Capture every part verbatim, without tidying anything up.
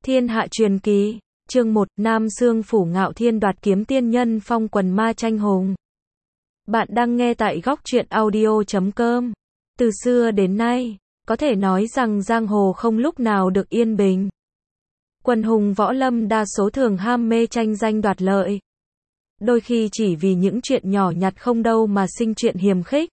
Thiên Hạ Truyền Kỳ, chương một, Nam Xương Phủ Ngạo Thiên đoạt kiếm tiên nhân phong quần ma tranh hùng. Bạn đang nghe tại góc truyện audio chấm com. Từ xưa đến nay, có thể nói rằng giang hồ không lúc nào được yên bình. Quần hùng võ lâm đa số thường ham mê tranh danh đoạt lợi. Đôi khi chỉ vì những chuyện nhỏ nhặt không đâu mà sinh chuyện hiềm khích.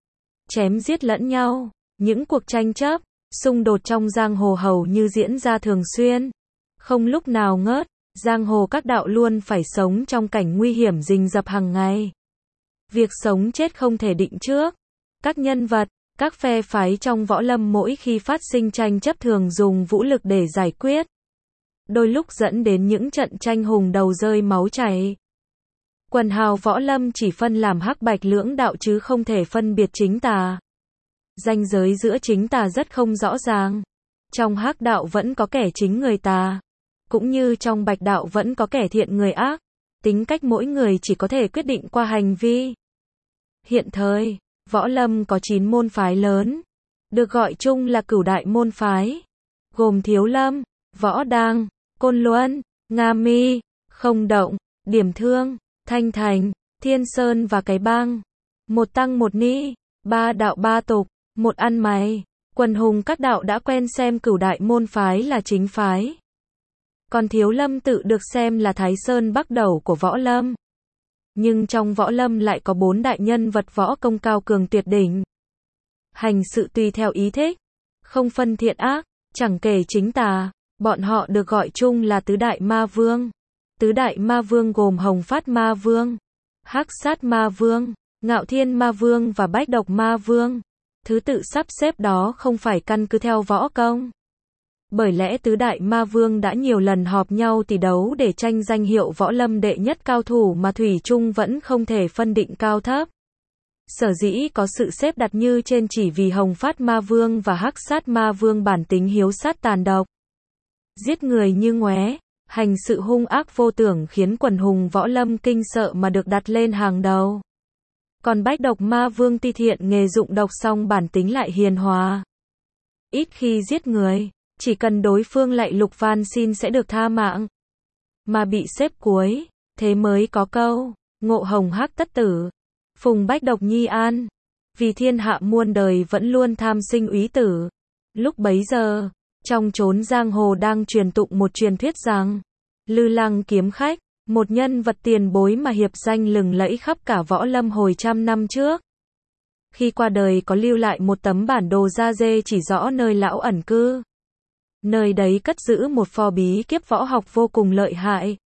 Chém giết lẫn nhau, những cuộc tranh chấp, xung đột trong giang hồ hầu như diễn ra thường xuyên. Không lúc nào ngớt, giang hồ các đạo luôn phải sống trong cảnh nguy hiểm rình rập hàng ngày. Việc sống chết không thể định trước. Các nhân vật, các phe phái trong võ lâm mỗi khi phát sinh tranh chấp thường dùng vũ lực để giải quyết. Đôi lúc dẫn đến những trận tranh hùng đầu rơi máu chảy. Quần hào võ lâm chỉ phân làm hắc bạch lưỡng đạo chứ không thể phân biệt chính tà. Ranh giới giữa chính tà rất không rõ ràng. Trong hắc đạo vẫn có kẻ chính người tà. Cũng như trong bạch đạo vẫn có kẻ thiện người ác. Tính cách mỗi người chỉ có thể quyết định qua hành vi. Hiện thời, võ lâm có chín môn phái lớn. Được gọi chung là cửu đại môn phái. Gồm Thiếu Lâm, Võ Đăng, Côn Luân, Nga Mi, Không Động, Điểm Thương, Thanh Thành, Thiên Sơn và Cái Bang. Một tăng một ni, ba đạo ba tục, một ăn mày. Quần hùng các đạo đã quen xem cửu đại môn phái là chính phái. Còn Thiếu Lâm tự được xem là Thái Sơn Bắc Đầu của võ lâm. Nhưng trong võ lâm lại có bốn đại nhân vật võ công cao cường tuyệt đỉnh. Hành sự tùy theo ý thích, không phân thiện ác, chẳng kể chính tà. Bọn họ được gọi chung là tứ đại ma vương. Tứ đại ma vương gồm Hồng Phát Ma Vương, Hắc Sát Ma Vương, Ngạo Thiên Ma Vương và Bách Độc Ma Vương. Thứ tự sắp xếp đó không phải căn cứ theo võ công. Bởi lẽ tứ đại ma vương đã nhiều lần họp nhau tỷ đấu để tranh danh hiệu võ lâm đệ nhất cao thủ mà thủy chung vẫn không thể phân định cao thấp. Sở dĩ có sự xếp đặt như trên chỉ vì Hồng Phát Ma Vương và Hắc Sát Ma Vương bản tính hiếu sát tàn độc, giết người như ngoé, hành sự hung ác vô tưởng khiến quần hùng võ lâm kinh sợ mà được đặt lên hàng đầu. Còn Bách Độc Ma Vương ti thiện nghề dụng độc song bản tính lại hiền hòa. Ít khi giết người, chỉ cần đối phương lạy lục van xin sẽ được tha mạng. Mà bị xếp cuối, thế mới có câu, ngộ hồng hắc tất tử, phùng bách độc nhi an. Vì thiên hạ muôn đời vẫn luôn tham sinh úy tử. Lúc bấy giờ, trong chốn giang hồ đang truyền tụng một truyền thuyết rằng, Lư Lăng Kiếm Khách, một nhân vật tiền bối mà hiệp danh lừng lẫy khắp cả võ lâm hồi trăm năm trước. Khi qua đời có lưu lại một tấm bản đồ da dê chỉ rõ nơi lão ẩn cư. Nơi đấy cất giữ một pho bí kíp võ học vô cùng lợi hại.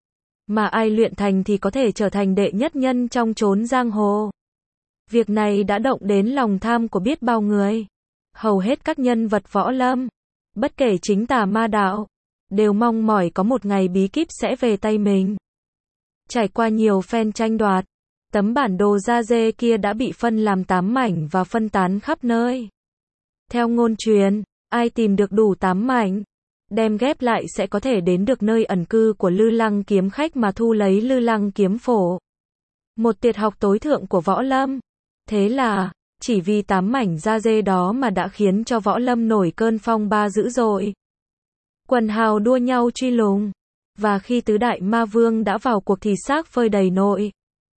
Mà ai luyện thành thì có thể trở thành đệ nhất nhân trong chốn giang hồ. Việc này đã động đến lòng tham của biết bao người. Hầu hết các nhân vật võ lâm, bất kể chính tà ma đạo, đều mong mỏi có một ngày bí kíp sẽ về tay mình. Trải qua nhiều phen tranh đoạt, tấm bản đồ da dê kia đã bị phân làm tám mảnh và phân tán khắp nơi. Theo ngôn truyền, ai tìm được đủ tám mảnh, đem ghép lại sẽ có thể đến được nơi ẩn cư của Lư Lăng Kiếm Khách mà thu lấy Lư Lăng Kiếm Phổ. Một tuyệt học tối thượng của võ lâm. Thế là, chỉ vì tám mảnh da dê đó mà đã khiến cho võ lâm nổi cơn phong ba dữ dội. Quần hào đua nhau truy lùng. Và khi tứ đại ma vương đã vào cuộc thì xác phơi đầy nội.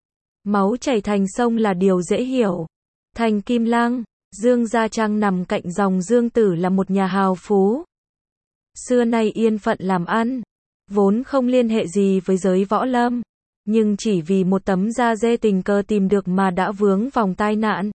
Máu chảy thành sông là điều dễ hiểu. Thành Kim Lăng, Dương Gia Trang nằm cạnh dòng Dương Tử là một nhà hào phú. Xưa nay yên phận làm ăn, vốn không liên hệ gì với giới võ lâm. Nhưng chỉ vì một tấm da dê tình cờ tìm được mà đã vướng vòng tai nạn.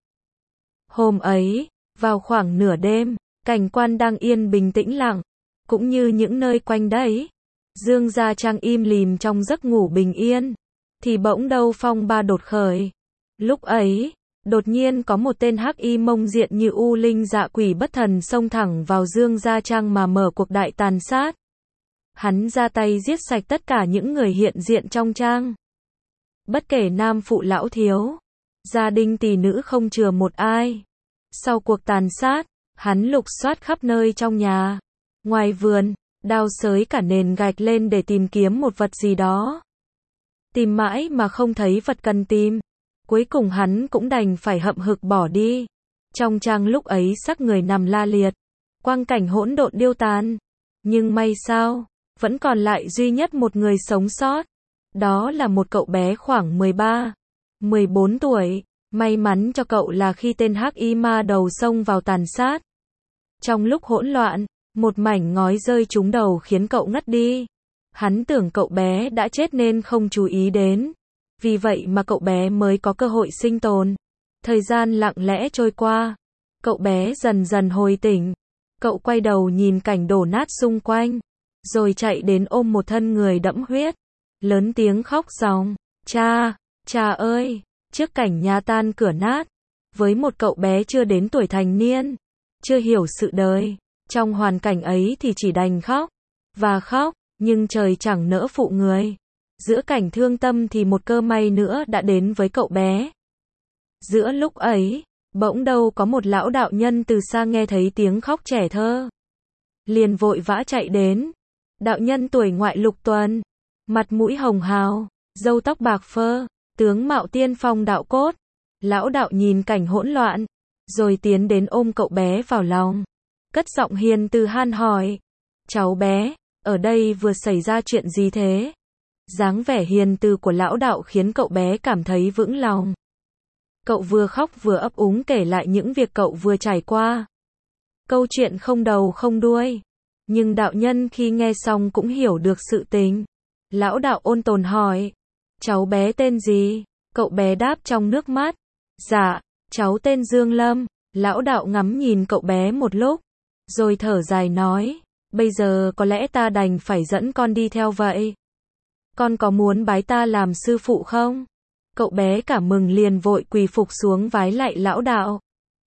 Hôm ấy, vào khoảng nửa đêm, cảnh quan đang yên bình tĩnh lặng, cũng như những nơi quanh đấy. Dương Gia Trang im lìm trong giấc ngủ bình yên, thì bỗng đâu phong ba đột khởi. Lúc ấy, đột nhiên có một tên hắc y mông diện như u linh dạ quỷ bất thần xông thẳng vào Dương Gia Trang mà mở cuộc đại tàn sát. Hắn ra tay giết sạch tất cả những người hiện diện trong trang. Bất kể nam phụ lão thiếu, gia đình tỷ nữ không chừa một ai. Sau cuộc tàn sát, hắn lục soát khắp nơi trong nhà, ngoài vườn, đào xới cả nền gạch lên để tìm kiếm một vật gì đó. Tìm mãi mà không thấy vật cần tìm. Cuối cùng hắn cũng đành phải hậm hực bỏ đi. Trong trang lúc ấy xác người nằm la liệt, quang cảnh hỗn độn điêu tàn. Nhưng may sao, vẫn còn lại duy nhất một người sống sót. Đó là một cậu bé khoảng mười ba, mười bốn tuổi. May mắn cho cậu là khi tên hắc y ma đầu xông vào tàn sát. Trong lúc hỗn loạn, một mảnh ngói rơi trúng đầu khiến cậu ngất đi. Hắn tưởng cậu bé đã chết nên không chú ý đến. Vì vậy mà cậu bé mới có cơ hội sinh tồn. Thời gian lặng lẽ trôi qua. Cậu bé dần dần hồi tỉnh. Cậu quay đầu nhìn cảnh đổ nát xung quanh. Rồi chạy đến ôm một thân người đẫm huyết. Lớn tiếng khóc ròng. Cha, cha ơi, trước cảnh nhà tan cửa nát. Với một cậu bé chưa đến tuổi thành niên. Chưa hiểu sự đời. Trong hoàn cảnh ấy thì chỉ đành khóc. Và khóc, nhưng trời chẳng nỡ phụ người. Giữa cảnh thương tâm thì một cơ may nữa đã đến với cậu bé. Giữa lúc ấy, bỗng đâu có một lão đạo nhân từ xa nghe thấy tiếng khóc trẻ thơ. Liền vội vã chạy đến. Đạo nhân tuổi ngoại lục tuần, mặt mũi hồng hào, râu tóc bạc phơ, tướng mạo tiên phong đạo cốt. Lão đạo nhìn cảnh hỗn loạn, rồi tiến đến ôm cậu bé vào lòng. Cất giọng hiền từ han hỏi. Cháu bé, ở đây vừa xảy ra chuyện gì thế? Dáng vẻ hiền từ của lão đạo khiến cậu bé cảm thấy vững lòng. Cậu vừa khóc vừa ấp úng kể lại những việc cậu vừa trải qua. Câu chuyện không đầu không đuôi. Nhưng đạo nhân khi nghe xong cũng hiểu được sự tình. Lão đạo ôn tồn hỏi. Cháu bé tên gì? Cậu bé đáp trong nước mắt. Dạ, cháu tên Dương Lâm. Lão đạo ngắm nhìn cậu bé một lúc. Rồi thở dài nói. Bây giờ có lẽ ta đành phải dẫn con đi theo vậy. Con có muốn bái ta làm sư phụ không? Cậu bé cảm mừng liền vội quỳ phục xuống vái lạy lão đạo.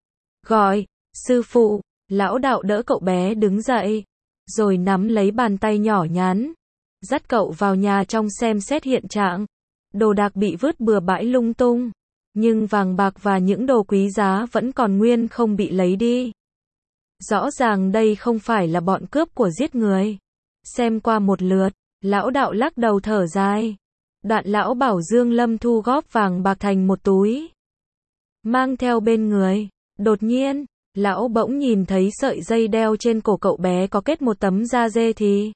Gọi, sư phụ. Lão đạo đỡ cậu bé đứng dậy. Rồi nắm lấy bàn tay nhỏ nhắn. Dắt cậu vào nhà trong xem xét hiện trạng. Đồ đạc bị vứt bừa bãi lung tung. Nhưng vàng bạc và những đồ quý giá vẫn còn nguyên không bị lấy đi. Rõ ràng đây không phải là bọn cướp của giết người. Xem qua một lượt, lão đạo lắc đầu thở dài. Đoạn lão bảo Dương Lâm thu góp vàng bạc thành một túi. Mang theo bên người. Đột nhiên, lão bỗng nhìn thấy sợi dây đeo trên cổ cậu bé có kết một tấm da dê thì.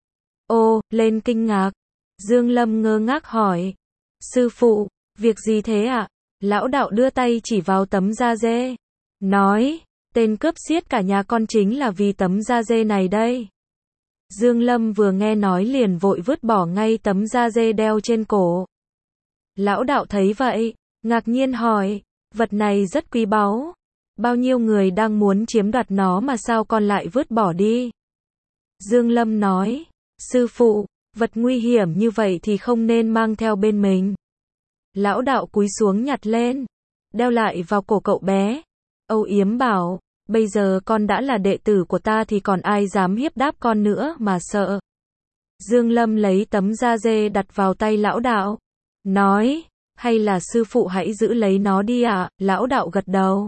Ô, lên kinh ngạc. Dương Lâm ngơ ngác hỏi. Sư phụ, việc gì thế ạ? À? Lão đạo đưa tay chỉ vào tấm da dê. Nói, tên cướp giết cả nhà con chính là vì tấm da dê này đây. Dương Lâm vừa nghe nói liền vội vứt bỏ ngay tấm da dê đeo trên cổ. Lão đạo thấy vậy, ngạc nhiên hỏi, vật này rất quý báu. Bao nhiêu người đang muốn chiếm đoạt nó mà sao con lại vứt bỏ đi? Dương Lâm nói, sư phụ, vật nguy hiểm như vậy thì không nên mang theo bên mình. Lão đạo cúi xuống nhặt lên, đeo lại vào cổ cậu bé. Âu yếm bảo, bây giờ con đã là đệ tử của ta thì còn ai dám hiếp đáp con nữa mà sợ. Dương Lâm lấy tấm da dê đặt vào tay lão đạo. Nói, hay là sư phụ hãy giữ lấy nó đi ạ, à? Lão đạo gật đầu.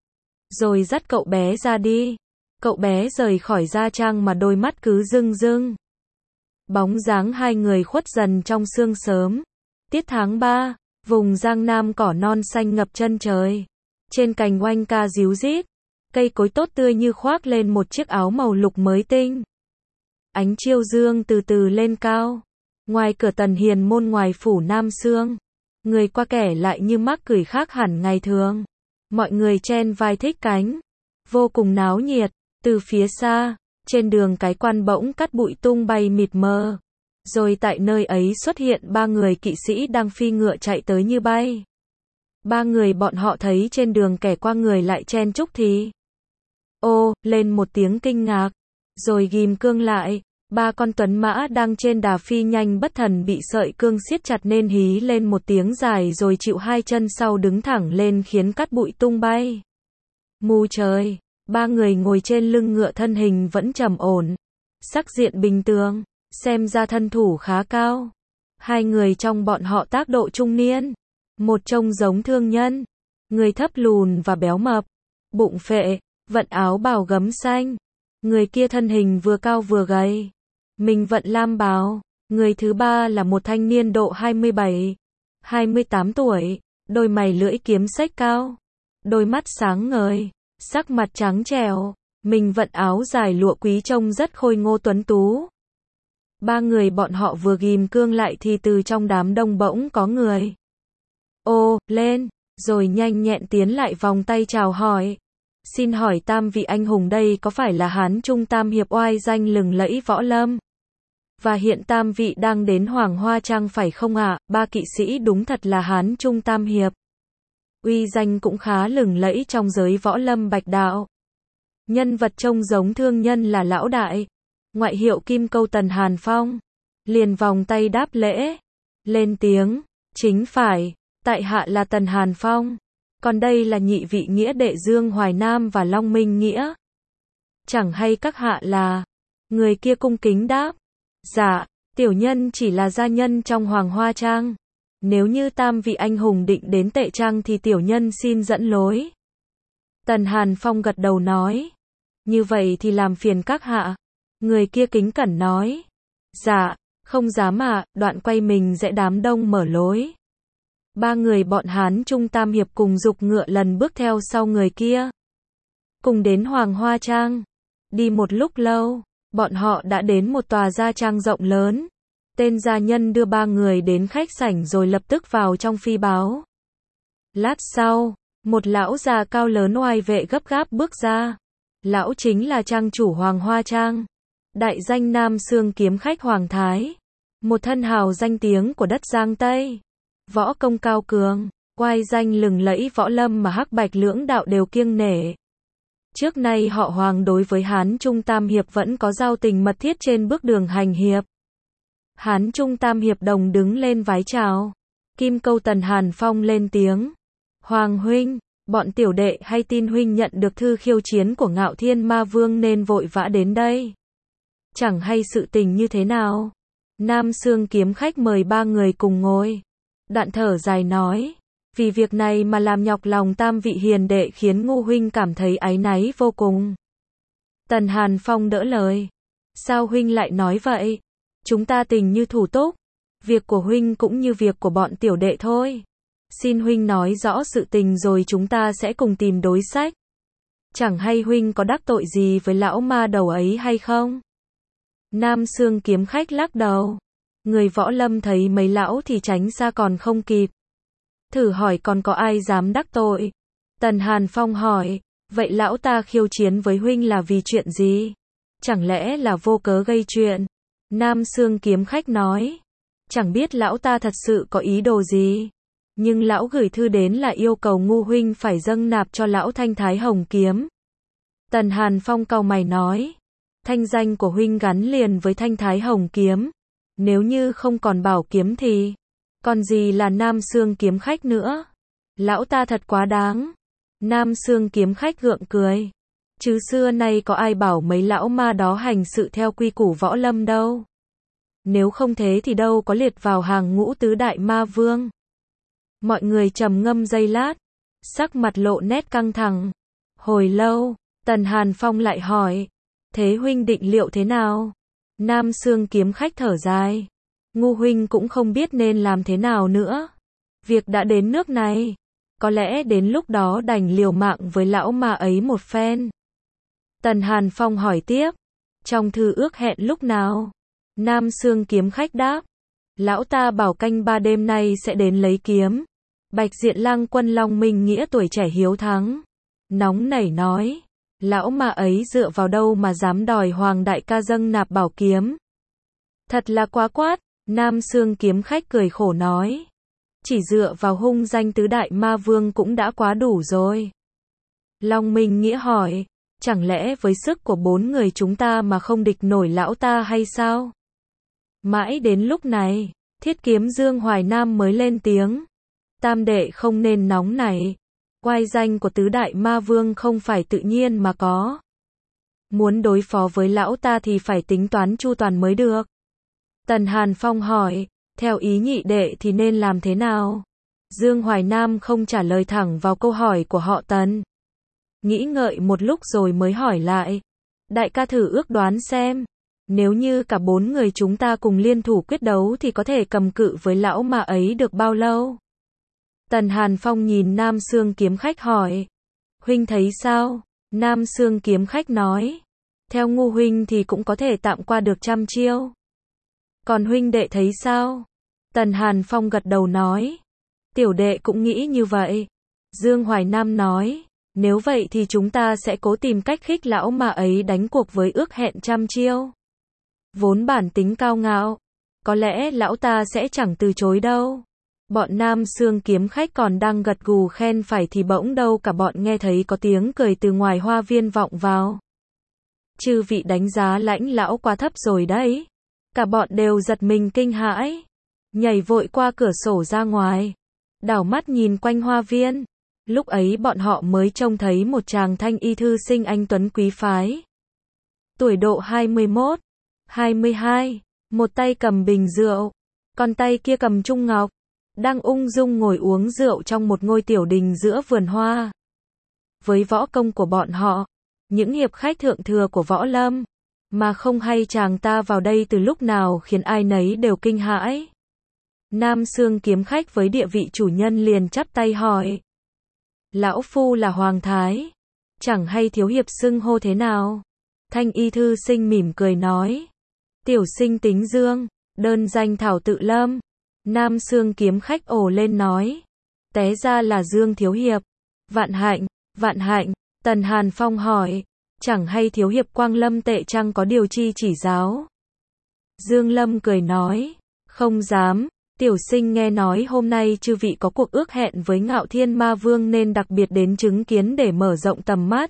Rồi dắt cậu bé ra đi. Cậu bé rời khỏi gia trang mà đôi mắt cứ rưng rưng. Bóng dáng hai người khuất dần trong sương sớm. Tiết tháng ba, vùng Giang Nam cỏ non xanh ngập chân trời. Trên cành oanh ca ríu rít. Cây cối tốt tươi như khoác lên một chiếc áo màu lục mới tinh. Ánh chiêu dương từ từ lên cao. Ngoài cửa Tần Hiền môn ngoài phủ Nam Sương. Người qua kẻ lại như mắc cười khác hẳn ngày thường. Mọi người chen vai thích cánh. Vô cùng náo nhiệt. Từ phía xa, trên đường cái quan bỗng cát bụi tung bay mịt mờ. Rồi tại nơi ấy xuất hiện ba người kỵ sĩ đang phi ngựa chạy tới như bay. Ba người bọn họ thấy trên đường kẻ qua người lại chen chúc thì. Ô, lên một tiếng kinh ngạc. Rồi ghim cương lại. Ba con tuấn mã đang trên đà phi nhanh bất thần bị sợi cương siết chặt nên hí lên một tiếng dài rồi chịu hai chân sau đứng thẳng lên khiến cát bụi tung bay. Mù trời, ba người ngồi trên lưng ngựa thân hình vẫn trầm ổn. Sắc diện bình thường, xem ra thân thủ khá cao. Hai người trong bọn họ tác độ trung niên. Một trông giống thương nhân. Người thấp lùn và béo mập. Bụng phệ, vận áo bào gấm xanh. Người kia thân hình vừa cao vừa gầy. Mình vận lam bào. Người thứ ba là một thanh niên độ hai mươi bảy, hai mươi tám tuổi. Đôi mày lưỡi kiếm xếch cao. Đôi mắt sáng ngời. Sắc mặt trắng trẻo. Mình vận áo dài lụa quý trông rất khôi ngô tuấn tú. Ba người bọn họ vừa ghim cương lại thì từ trong đám đông bỗng có người ô lên, rồi nhanh nhẹn tiến lại vòng tay chào hỏi. Xin hỏi tam vị anh hùng đây có phải là Hán Trung tam hiệp oai danh lừng lẫy võ lâm? Và hiện tam vị đang đến Hoàng Hoa Trang phải không ạ? À? Ba kỵ sĩ đúng thật là Hán Trung tam hiệp. Uy danh cũng khá lừng lẫy trong giới võ lâm bạch đạo. Nhân vật trông giống thương nhân là lão đại, ngoại hiệu Kim Câu Tần Hàn Phong. Liền vòng tay đáp lễ, lên tiếng, chính phải, tại hạ là Tần Hàn Phong. Còn đây là nhị vị nghĩa đệ Dương Hoài Nam và Long Minh Nghĩa. Chẳng hay các hạ là, người kia cung kính đáp. Dạ, tiểu nhân chỉ là gia nhân trong Hoàng Hoa Trang. Nếu như tam vị anh hùng định đến Tệ Trang thì tiểu nhân xin dẫn lối. Tần Hàn Phong gật đầu nói. Như vậy thì làm phiền các hạ. Người kia kính cẩn nói. Dạ, không dám ạ, đoạn quay mình rẽ đám đông mở lối. Ba người bọn Hán Trung tam hiệp cùng dục ngựa lần bước theo sau người kia. Cùng đến Hoàng Hoa Trang. Đi một lúc lâu, bọn họ đã đến một tòa gia trang rộng lớn. Tên gia nhân đưa ba người đến khách sảnh rồi lập tức vào trong phi báo. Lát sau, một lão già cao lớn oai vệ gấp gáp bước ra. Lão chính là trang chủ Hoàng Hoa Trang, đại danh Nam Xương kiếm khách Hoàng Thái, một thân hào danh tiếng của đất Giang Tây. Võ công cao cường, oai danh lừng lẫy võ lâm mà hắc bạch lưỡng đạo đều kiêng nể. Trước nay họ Hoàng đối với Hán Trung tam hiệp vẫn có giao tình mật thiết trên bước đường hành hiệp. Hán Trung tam hiệp đồng đứng lên vái chào. Kim Câu Tần Hàn Phong lên tiếng. Hoàng huynh, bọn tiểu đệ hay tin huynh nhận được thư khiêu chiến của Ngạo Thiên Ma Vương nên vội vã đến đây. Chẳng hay sự tình như thế nào. Nam Xương kiếm khách mời ba người cùng ngồi. Đoạn thở dài nói. Vì việc này mà làm nhọc lòng tam vị hiền đệ khiến Ngô huynh cảm thấy áy náy vô cùng. Tần Hàn Phong đỡ lời. Sao huynh lại nói vậy? Chúng ta tình như thủ túc. Việc của huynh cũng như việc của bọn tiểu đệ thôi. Xin huynh nói rõ sự tình rồi chúng ta sẽ cùng tìm đối sách. Chẳng hay huynh có đắc tội gì với lão ma đầu ấy hay không? Nam Xương kiếm khách lắc đầu. Người võ lâm thấy mấy lão thì tránh xa còn không kịp. Thử hỏi còn có ai dám đắc tội? Tần Hàn Phong hỏi. Vậy lão ta khiêu chiến với huynh là vì chuyện gì? Chẳng lẽ là vô cớ gây chuyện? Nam Xương kiếm khách nói. Chẳng biết lão ta thật sự có ý đồ gì. Nhưng lão gửi thư đến là yêu cầu Ngu huynh phải dâng nạp cho lão Thanh Thái Hồng kiếm. Tần Hàn Phong cau mày nói. Thanh danh của huynh gắn liền với Thanh Thái Hồng kiếm. Nếu như không còn bảo kiếm thì còn gì là Nam Xương kiếm khách nữa. Lão ta thật quá đáng. Nam Xương kiếm khách gượng cười. Chứ xưa nay có ai bảo mấy lão ma đó hành sự theo quy củ võ lâm đâu. Nếu không thế thì đâu có liệt vào hàng ngũ tứ đại ma vương. Mọi người trầm ngâm giây lát. Sắc mặt lộ nét căng thẳng. Hồi lâu, Tần Hàn Phong lại hỏi. Thế huynh định liệu thế nào? Nam Xương kiếm khách thở dài. Ngu huynh cũng không biết nên làm thế nào nữa. Việc đã đến nước này. Có lẽ đến lúc đó đành liều mạng với lão ma ấy một phen. Tần Hàn Phong hỏi tiếp. Trong thư ước hẹn lúc nào? Nam Xương kiếm khách đáp. Lão ta bảo canh ba đêm nay sẽ đến lấy kiếm. Bạch Diện Lang quân Long Minh Nghĩa tuổi trẻ hiếu thắng. Nóng nảy nói. Lão ma ấy dựa vào đâu mà dám đòi Hoàng đại ca dâng nạp bảo kiếm? Thật là quá quát. Nam Xương kiếm khách cười khổ nói. Chỉ dựa vào hung danh tứ đại ma vương cũng đã quá đủ rồi. Long Minh Nghĩa hỏi. Chẳng lẽ với sức của bốn người chúng ta mà không địch nổi lão ta hay sao? Mãi đến lúc này, Thiết Kiếm Dương Hoài Nam mới lên tiếng. Tam đệ không nên nóng nảy. Oai danh của tứ đại ma vương không phải tự nhiên mà có. Muốn đối phó với lão ta thì phải tính toán chu toàn mới được. Tần Hàn Phong hỏi, theo ý nhị đệ thì nên làm thế nào? Dương Hoài Nam không trả lời thẳng vào câu hỏi của họ Tần. Nghĩ ngợi một lúc rồi mới hỏi lại. Đại ca thử ước đoán xem. Nếu như cả bốn người chúng ta cùng liên thủ quyết đấu thì có thể cầm cự với lão ma ấy được bao lâu? Tần Hàn Phong nhìn Nam Xương kiếm khách hỏi. Huynh thấy sao? Nam Xương kiếm khách nói. Theo Ngu huynh thì cũng có thể tạm qua được trăm chiêu. Còn huynh đệ thấy sao? Tần Hàn Phong gật đầu nói. Tiểu đệ cũng nghĩ như vậy. Dương Hoài Nam nói. Nếu vậy thì chúng ta sẽ cố tìm cách khích lão ma ấy đánh cuộc với ước hẹn trăm chiêu. Vốn bản tính cao ngạo, có lẽ lão ta sẽ chẳng từ chối đâu. Bọn Nam Xương kiếm khách còn đang gật gù khen phải thì bỗng đâu cả bọn nghe thấy có tiếng cười từ ngoài hoa viên vọng vào. Chư vị đánh giá Lãnh lão quá thấp rồi đấy. Cả bọn đều giật mình kinh hãi, nhảy vội qua cửa sổ ra ngoài, đảo mắt nhìn quanh hoa viên. Lúc ấy bọn họ mới trông thấy một chàng thanh y thư sinh anh tuấn quý phái. Tuổi độ hai mươi mốt, hai mươi hai, một tay cầm bình rượu, còn tay kia cầm trung ngọc, đang ung dung ngồi uống rượu trong một ngôi tiểu đình giữa vườn hoa. Với võ công của bọn họ, những hiệp khách thượng thừa của võ lâm, mà không hay chàng ta vào đây từ lúc nào khiến ai nấy đều kinh hãi. Nam Xương kiếm khách với địa vị chủ nhân liền chắp tay hỏi. Lão phu là Hoàng Thái, chẳng hay thiếu hiệp xưng hô thế nào? Thanh y thư sinh mỉm cười nói. Tiểu sinh tính Dương, đơn danh Thảo Tự Lâm. Nam Xương kiếm khách ồ lên nói. Té ra là Dương thiếu hiệp. Vạn hạnh, vạn hạnh. Tần Hàn Phong hỏi. Chẳng hay thiếu hiệp Quang Lâm tệ chăng có điều chi chỉ giáo? Dương Lâm cười nói. Không dám. Tiểu sinh nghe nói hôm nay chư vị có cuộc ước hẹn với Ngạo Thiên Ma Vương nên đặc biệt đến chứng kiến để mở rộng tầm mắt.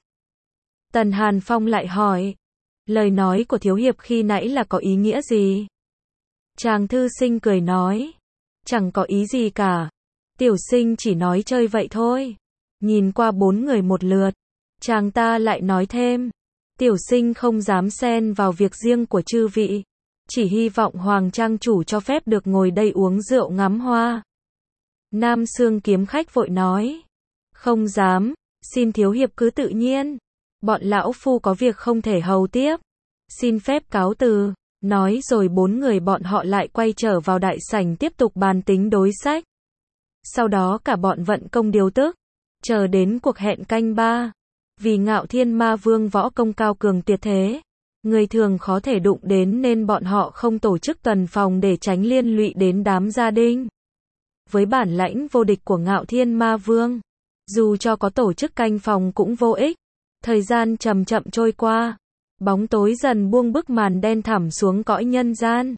Tần Hàn Phong lại hỏi. Lời nói của thiếu hiệp khi nãy là có ý nghĩa gì? Chàng thư sinh cười nói. Chẳng có ý gì cả. Tiểu sinh chỉ nói chơi vậy thôi. Nhìn qua bốn người một lượt, chàng ta lại nói thêm. Tiểu sinh không dám xen vào việc riêng của chư vị. Chỉ hy vọng Hoàng trang chủ cho phép được ngồi đây uống rượu ngắm hoa. Nam Xương kiếm khách vội nói. Không dám, xin thiếu hiệp cứ tự nhiên. Bọn lão phu có việc không thể hầu tiếp. Xin phép cáo từ. Nói rồi bốn người bọn họ lại quay trở vào đại sảnh tiếp tục bàn tính đối sách. Sau đó cả bọn vận công điều tức, chờ đến cuộc hẹn canh ba. Vì Ngạo Thiên Ma Vương võ công cao cường tuyệt thế, người thường khó thể đụng đến nên bọn họ không tổ chức tuần phòng để tránh liên lụy đến đám gia đình. Với bản lãnh vô địch của Ngạo Thiên Ma Vương, dù cho có tổ chức canh phòng cũng vô ích. Thời gian chậm chậm trôi qua, bóng tối dần buông bức màn đen thẳm xuống cõi nhân gian.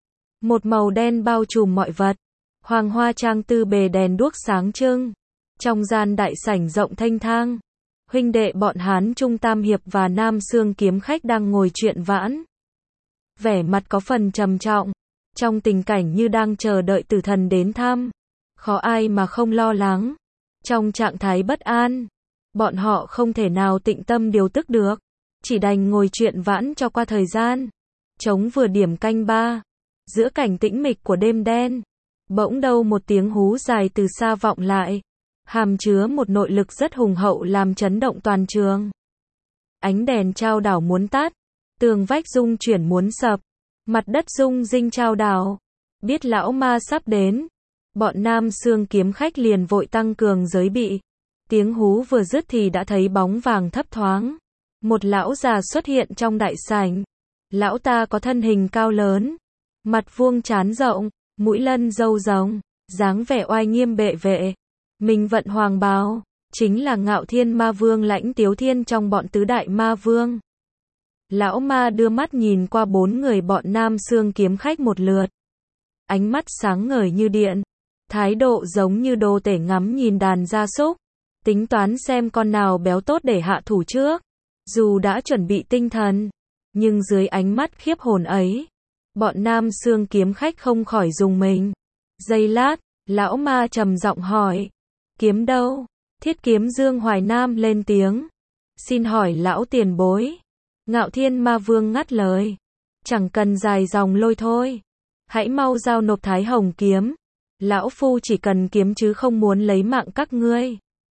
Một màu đen bao trùm mọi vật. Hoàng hoa trang tư bề đèn đuốc sáng trưng. Trong gian đại sảnh rộng thênh thang, huynh đệ bọn Hán Trung Tam Hiệp và Nam Xương kiếm khách đang ngồi chuyện vãn. Vẻ mặt có phần trầm trọng, trong tình cảnh như đang chờ đợi tử thần đến thăm. Khó ai mà không lo lắng. Trong trạng thái bất an, bọn họ không thể nào tĩnh tâm điều tức được, chỉ đành ngồi chuyện vãn cho qua thời gian. Trống vừa điểm canh ba, giữa cảnh tĩnh mịch của đêm đen, bỗng đâu một tiếng hú dài từ xa vọng lại, hàm chứa một nội lực rất hùng hậu làm chấn động toàn trường. Ánh đèn trao đảo muốn tắt, tường vách rung chuyển muốn sập, mặt đất rung rinh trao đảo. Biết lão ma sắp đến, bọn Nam Xương kiếm khách liền vội tăng cường giới bị. Tiếng hú vừa dứt thì đã thấy bóng vàng thấp thoáng. Một lão già xuất hiện trong đại sảnh. Lão ta có thân hình cao lớn, mặt vuông trán rộng, mũi lân râu rồng, dáng vẻ oai nghiêm bệ vệ. Mình vận hoàng bào, chính là Ngạo Thiên Ma Vương Lãnh Tiếu Thiên trong bọn tứ đại ma vương. Lão ma đưa mắt nhìn qua bốn người bọn Nam Xương kiếm khách một lượt. Ánh mắt sáng ngời như điện, thái độ giống như đô tể ngắm nhìn đàn gia súc, tính toán xem con nào béo tốt để hạ thủ trước. Dù đã chuẩn bị tinh thần, nhưng dưới ánh mắt khiếp hồn ấy, bọn Nam Xương kiếm khách không khỏi rùng mình. Giây lát, lão ma trầm giọng hỏi. Kiếm đâu? Thiết kiếm Dương Hoài Nam lên tiếng. Xin hỏi lão tiền bối. Ngạo Thiên Ma Vương ngắt lời. Chẳng cần dài dòng lôi thôi. Hãy mau giao nộp Thái Hồng kiếm. Lão phu chỉ cần kiếm chứ không muốn lấy mạng các ngươi.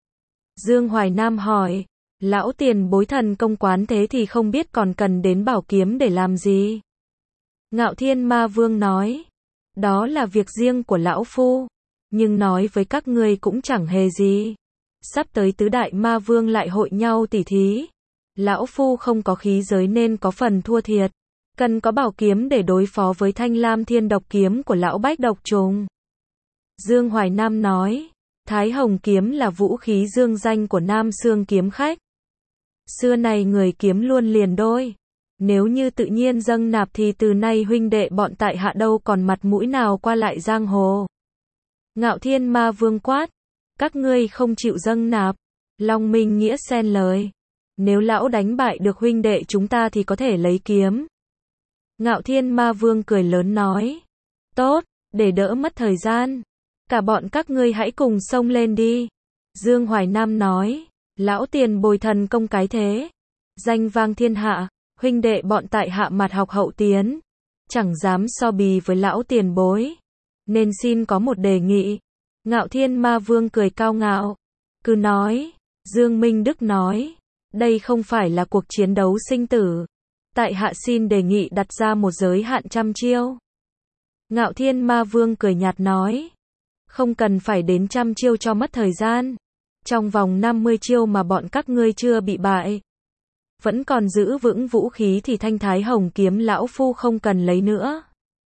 Dương Hoài Nam hỏi. Lão tiền bối thần công quán thế thì không biết còn cần đến bảo kiếm để làm gì? Ngạo Thiên Ma Vương nói. Đó là việc riêng của lão phu. Nhưng nói với các ngươi cũng chẳng hề gì. Sắp tới tứ đại ma vương lại hội nhau tỉ thí. Lão phu không có khí giới nên có phần thua thiệt. Cần có bảo kiếm để đối phó với thanh lam thiên độc kiếm của lão bách độc trùng. Dương Hoài Nam nói, Thái Hồng kiếm là vũ khí dương danh của Nam Xương kiếm khách. Xưa này người kiếm luôn liền đôi. Nếu như tự nhiên dâng nạp thì từ nay huynh đệ bọn tại hạ đâu còn mặt mũi nào qua lại giang hồ. Ngạo Thiên Ma Vương quát, các ngươi không chịu dâng nạp. Long Minh Nghĩa xen lời, nếu lão đánh bại được huynh đệ chúng ta thì có thể lấy kiếm. Ngạo Thiên Ma Vương cười lớn nói, tốt, để đỡ mất thời gian, cả bọn các ngươi hãy cùng xông lên đi. Dương Hoài Nam nói, lão tiền bồi thần công cái thế, danh vang thiên hạ, huynh đệ bọn tại hạ mặt học hậu tiến, chẳng dám so bì với lão tiền bối, nên xin có một đề nghị. Ngạo Thiên Ma Vương cười cao ngạo, cứ nói. Dương Minh Đức nói, đây không phải là cuộc chiến đấu sinh tử, tại hạ xin đề nghị đặt ra một giới hạn trăm chiêu. Ngạo Thiên Ma Vương cười nhạt nói, không cần phải đến trăm chiêu cho mất thời gian, trong vòng năm mươi chiêu mà bọn các ngươi chưa bị bại, vẫn còn giữ vững vũ khí thì thanh Thái Hồng kiếm lão phu không cần lấy nữa.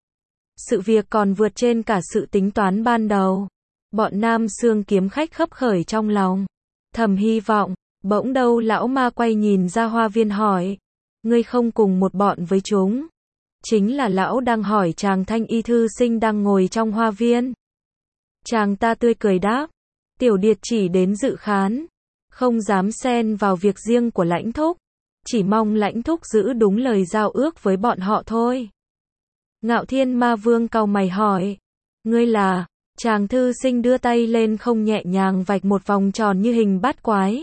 Sự việc còn vượt trên cả sự tính toán ban đầu, bọn Nam Xương kiếm khách khấp khởi trong lòng, thầm hy vọng. Bỗng đâu lão ma quay nhìn ra hoa viên hỏi, ngươi không cùng một bọn với chúng? Chính là lão đang hỏi chàng thanh y thư sinh đang ngồi trong hoa viên. Chàng ta tươi cười đáp, tiểu điệt chỉ đến dự khán, không dám xen vào việc riêng của lãnh thúc, chỉ mong lãnh thúc giữ đúng lời giao ước với bọn họ thôi. Ngạo Thiên Ma Vương cau mày hỏi, ngươi là? Chàng thư sinh đưa tay lên không nhẹ nhàng vạch một vòng tròn như hình bát quái.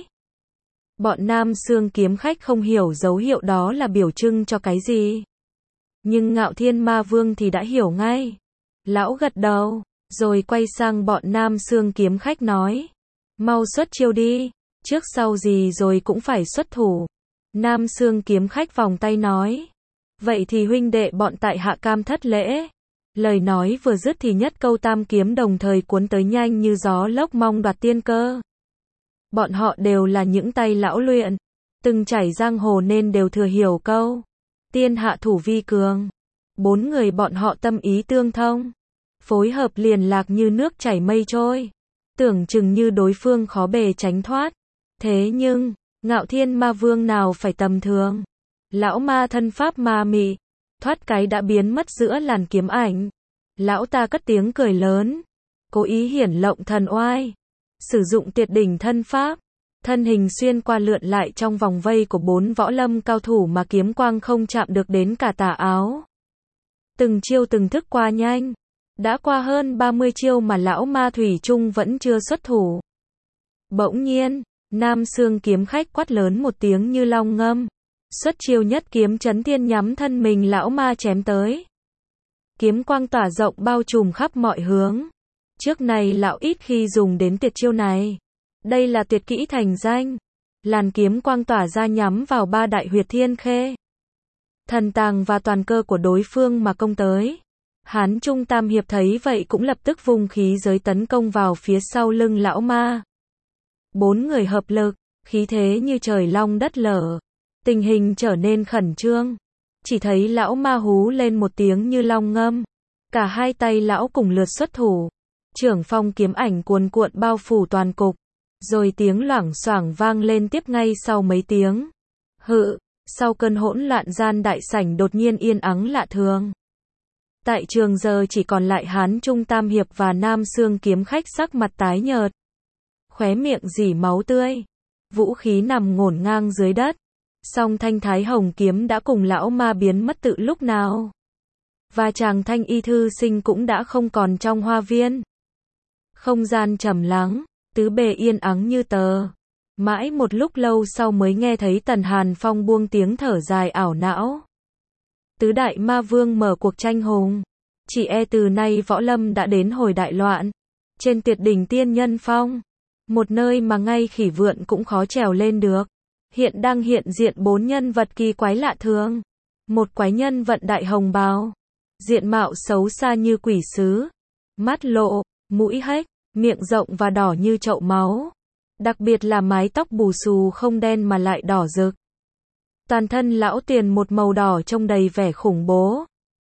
Bọn Nam Xương kiếm khách không hiểu dấu hiệu đó là biểu trưng cho cái gì. Nhưng Ngạo Thiên Ma Vương thì đã hiểu ngay. Lão gật đầu, rồi quay sang bọn Nam Xương kiếm khách nói, mau xuất chiêu đi, trước sau gì rồi cũng phải xuất thủ. Nam Xương kiếm khách vòng tay nói, vậy thì huynh đệ bọn tại hạ cam thất lễ. Lời nói vừa dứt thì nhất câu tam kiếm đồng thời cuốn tới nhanh như gió lốc mong đoạt tiên cơ. Bọn họ đều là những tay lão luyện, từng trải giang hồ nên đều thừa hiểu câu tiên hạ thủ vi cường. Bốn người bọn họ tâm ý tương thông, phối hợp liền lạc như nước chảy mây trôi, tưởng chừng như đối phương khó bề tránh thoát. Thế nhưng, Ngạo Thiên Ma Vương nào phải tầm thường. Lão ma thân pháp ma mị, thoát cái đã biến mất giữa làn kiếm ảnh. Lão ta cất tiếng cười lớn, cố ý hiển lộng thần oai, sử dụng tuyệt đỉnh thân pháp, thân hình xuyên qua lượn lại trong vòng vây của bốn võ lâm cao thủ mà kiếm quang không chạm được đến cả tà áo. Từng chiêu từng thức qua nhanh, đã qua hơn ba mươi chiêu mà lão ma thủy chung vẫn chưa xuất thủ. Bỗng nhiên, Nam Xương kiếm khách quát lớn một tiếng như long ngâm, xuất chiêu nhất kiếm chấn thiên nhắm thân mình lão ma chém tới. Kiếm quang tỏa rộng bao trùm khắp mọi hướng. Trước này lão ít khi dùng đến tuyệt chiêu này. Đây là tuyệt kỹ thành danh. Làn kiếm quang tỏa ra nhắm vào ba đại huyệt thiên khê, thần tàng và toàn cơ của đối phương mà công tới. Hán Trung Tam Hiệp thấy vậy cũng lập tức vung khí giới tấn công vào phía sau lưng lão ma. Bốn người hợp lực, khí thế như trời long đất lở. Tình hình trở nên khẩn trương. Chỉ thấy lão ma hú lên một tiếng như long ngâm. Cả hai tay lão cùng lượt xuất thủ. Trưởng phong kiếm ảnh cuồn cuộn bao phủ toàn cục. Rồi tiếng loảng xoảng vang lên tiếp ngay sau mấy tiếng. Hự, sau cơn hỗn loạn gian đại sảnh đột nhiên yên ắng lạ thường. Tại trường giờ chỉ còn lại Hán Trung Tam Hiệp và Nam Xương kiếm khách sắc mặt tái nhợt. Khóe miệng rỉ máu tươi. Vũ khí nằm ngổn ngang dưới đất. Song thanh Thái Hồng kiếm đã cùng lão ma biến mất tự lúc nào. Và chàng thanh y thư sinh cũng đã không còn trong hoa viên. Không gian trầm lắng, tứ bề yên ắng như tờ. Mãi một lúc lâu sau mới nghe thấy Tần Hàn Phong buông tiếng thở dài ảo não. Tứ đại ma vương mở cuộc tranh hùng. Chỉ e từ nay võ lâm đã đến hồi đại loạn. Trên tuyệt đỉnh tiên nhân phong, một nơi mà ngay khỉ vượn cũng khó trèo lên được. Hiện đang hiện diện bốn nhân vật kỳ quái lạ thường. Một quái nhân vận đại hồng bào, diện mạo xấu xa như quỷ sứ, mắt lộ, mũi hếch, miệng rộng và đỏ như chậu máu. Đặc biệt là mái tóc bù xù không đen mà lại đỏ rực. Toàn thân lão Tuyền một màu đỏ trông đầy vẻ khủng bố.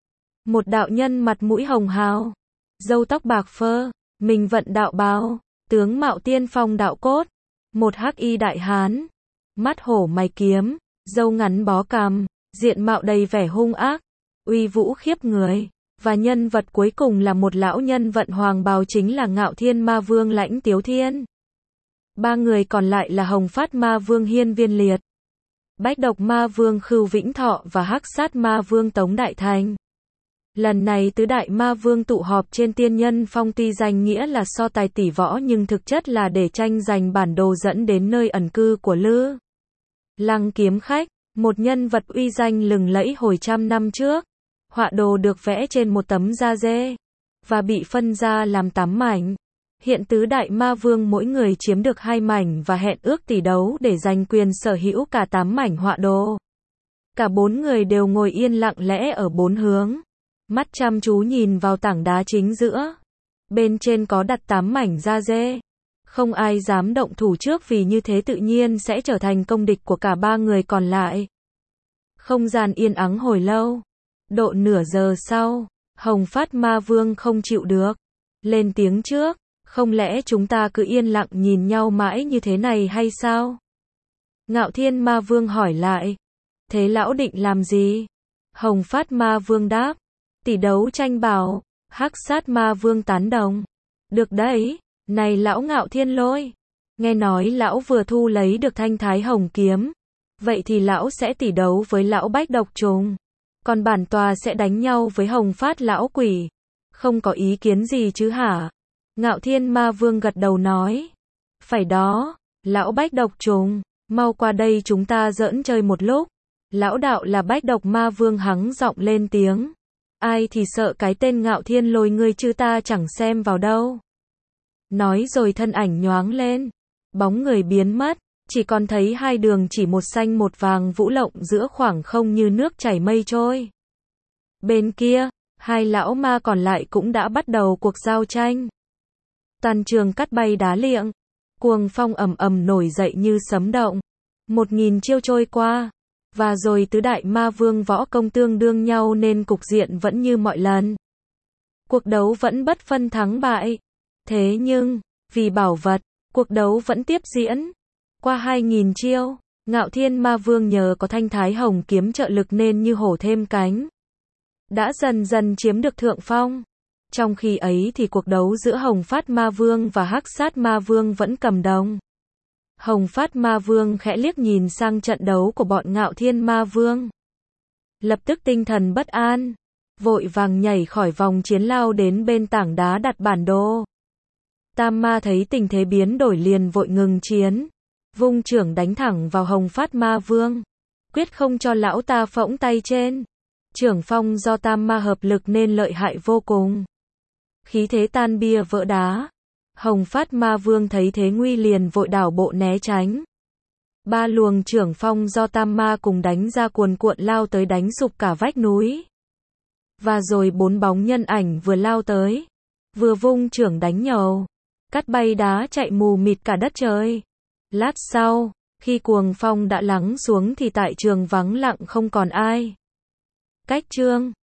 Một đạo nhân mặt mũi hồng hào, râu tóc bạc phơ, mình vận đạo bào, tướng mạo tiên phong đạo cốt, một hắc y đại hán, mắt hổ mày kiếm, râu ngắn bó cằm, diện mạo đầy vẻ hung ác, uy vũ khiếp người, và nhân vật cuối cùng là một lão nhân vận hoàng bào chính là Ngạo Thiên Ma Vương Lãnh Tiếu Thiên. Ba người còn lại là Hồng Phát Ma Vương Hiên Viên Liệt, Bách Độc Ma Vương Khưu Vĩnh Thọ và Hắc Sát Ma Vương Tống Đại Thành. Lần này tứ đại ma vương tụ họp trên Tiên Nhân Phong tuy danh nghĩa là so tài tỷ võ nhưng thực chất là để tranh giành bản đồ dẫn đến nơi ẩn cư của Lư Lăng kiếm khách, một nhân vật uy danh lừng lẫy hồi trăm năm trước. Họa đồ được vẽ trên một tấm da dê và bị phân ra làm tám mảnh. Hiện tứ đại ma vương mỗi người chiếm được hai mảnh và hẹn ước tỷ đấu để giành quyền sở hữu cả tám mảnh họa đồ. Cả bốn người đều ngồi yên lặng lẽ ở bốn hướng, mắt chăm chú nhìn vào tảng đá chính giữa. Bên trên có đặt tám mảnh da dê. Không ai dám động thủ trước vì như thế tự nhiên sẽ trở thành công địch của cả ba người còn lại. Không gian yên ắng hồi lâu. Độ nửa giờ sau, Hồng Phát Ma Vương không chịu được, lên tiếng trước, không lẽ chúng ta cứ yên lặng nhìn nhau mãi như thế này hay sao? Ngạo Thiên Ma Vương hỏi lại, thế lão định làm gì? Hồng Phát Ma Vương đáp, tỷ đấu tranh bảo. Hắc Sát Ma Vương tán đồng, được đấy, này lão Ngạo Thiên Lôi, nghe nói lão vừa thu lấy được thanh Thái Hồng kiếm, vậy thì lão sẽ tỷ đấu với lão Bách Độc Trùng. Còn bản tòa sẽ đánh nhau với Hồng Phát lão quỷ. Không có ý kiến gì chứ hả? Ngạo Thiên Ma Vương gật đầu nói. Phải đó, lão Bách Độc Trùng, mau qua đây chúng ta giỡn chơi một lúc. Lão đạo là Bách Độc Ma Vương hắng giọng lên tiếng. Ai thì sợ cái tên Ngạo Thiên Lôi ngươi chứ ta chẳng xem vào đâu. Nói rồi thân ảnh nhoáng lên. Bóng người biến mất. Chỉ còn thấy hai đường chỉ một xanh một vàng vũ lộng giữa khoảng không như nước chảy mây trôi. Bên kia, hai lão ma còn lại cũng đã bắt đầu cuộc giao tranh. Toàn trường cắt bay đá liệng, cuồng phong ầm ầm nổi dậy như sấm động. Một nghìn chiêu trôi qua, và rồi tứ đại ma vương võ công tương đương nhau nên cục diện vẫn như mọi lần. Cuộc đấu vẫn bất phân thắng bại. Thế nhưng, vì bảo vật, cuộc đấu vẫn tiếp diễn. Qua hai nghìn chiêu, Ngạo Thiên Ma Vương nhờ có thanh Thái Hồng kiếm trợ lực nên như hổ thêm cánh, đã dần dần chiếm được thượng phong. Trong khi ấy thì cuộc đấu giữa Hồng Phát Ma Vương và Hắc Sát Ma Vương vẫn cầm đồng. Hồng Phát Ma Vương khẽ liếc nhìn sang trận đấu của bọn Ngạo Thiên Ma Vương. Lập tức tinh thần bất an, vội vàng nhảy khỏi vòng chiến lao đến bên tảng đá đặt bản đồ. Tam Ma thấy tình thế biến đổi liền vội ngừng chiến. Vung trưởng đánh thẳng vào Hồng Phát Ma Vương, quyết không cho lão ta phỗng tay trên. Trưởng phong do tam ma hợp lực nên lợi hại vô cùng. Khí thế tan bia vỡ đá. Hồng Phát Ma Vương thấy thế nguy liền vội đảo bộ né tránh. Ba luồng trưởng phong do tam ma cùng đánh ra cuồn cuộn lao tới đánh sụp cả vách núi. Và rồi bốn bóng nhân ảnh vừa lao tới, vừa vung trưởng đánh nhầu, cắt bay đá chạy mù mịt cả đất trời. Lát sau, khi cuồng phong đã lắng xuống thì tại trường vắng lặng không còn ai. Cách chương